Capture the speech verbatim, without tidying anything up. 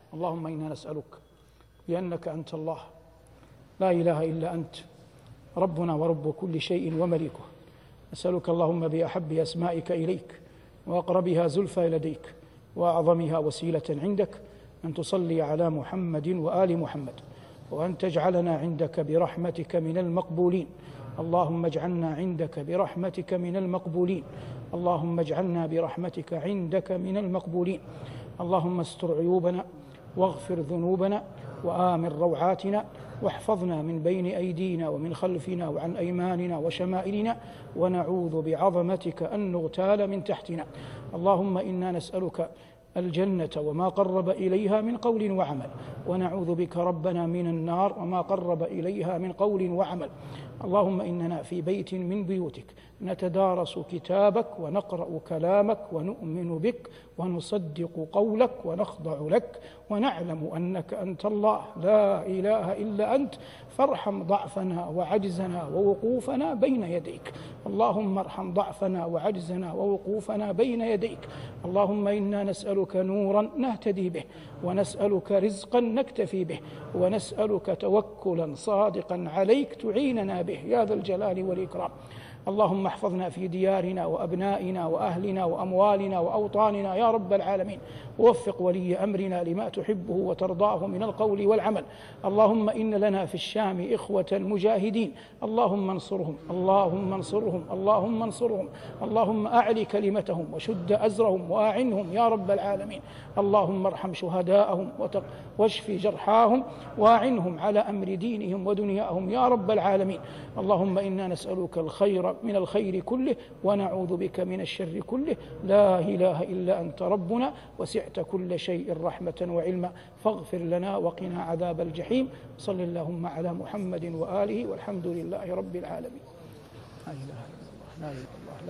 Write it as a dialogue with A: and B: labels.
A: اللهم إنا نسألك بأنك أنت الله لا إله إلا أنت ربنا ورب كل شيء ومليكه، نسألك اللهم بأحب أسمائك إليك وأقربها زلفى لديك وأعظمها وسيلة عندك أن تصلي على محمد وآل محمد، وأن تجعلنا عندك برحمتك من المقبولين. اللهم اجعلنا عندك برحمتك من المقبولين. اللهم اجعلنا برحمتك عندك من المقبولين. اللهم استر عيوبنا واغفر ذنوبنا وآمن روعاتنا، واحفظنا من بين أيدينا ومن خلفنا وعن أيماننا وشمائلنا، ونعوذ بعظمتك أن نغتال من تحتنا. اللهم إنا نسألك الجنة وما قرب إليها من قول وعمل، ونعوذ بك ربنا من النار وما قرب إليها من قول وعمل. اللهم إننا في بيت من بيوتك نتدارس كتابك ونقرأ كلامك ونؤمن بك ونصدق قولك ونخضع لك، ونعلم أنك أنت الله لا إله إلا أنت، فارحم ضعفنا وعجزنا ووقوفنا بين يديك. اللهم ارحم ضعفنا وعجزنا ووقوفنا بين يديك. اللهم إنا نسألك نورا نهتدي به، ونسألك رزقا نكتفي به، ونسألك توكلا صادقا عليك تعيننا به يا ذا الجلال والإكرام. اللهم احفظنا في ديارنا وأبنائنا وأهلنا وأموالنا وأوطاننا يا رب العالمين، ووفق ولي أمرنا لما تحبه وترضاه من القول والعمل. اللهم إن لنا في الشام إخوة مجاهدين، اللهم انصرهم اللهم انصرهم اللهم انصرهم اللهم أعل كلمتهم وشد أزرهم وأعنهم يا رب العالمين. اللهم ارحم شهداءهم واشف جرحاهم وأعنهم على أمر دينهم ودنياهم يا رب العالمين. اللهم إنا نسألك الخير من الخير كله، ونعوذ بك من الشر كله. لا إله إلا أنت ربنا، وسعت كل شيء رحمة وعلما، فاغفر لنا وقنا عذاب الجحيم. صل اللهم على محمد وآله، والحمد لله رب العالمين. لا إله إلا الله لا إله إلا الله.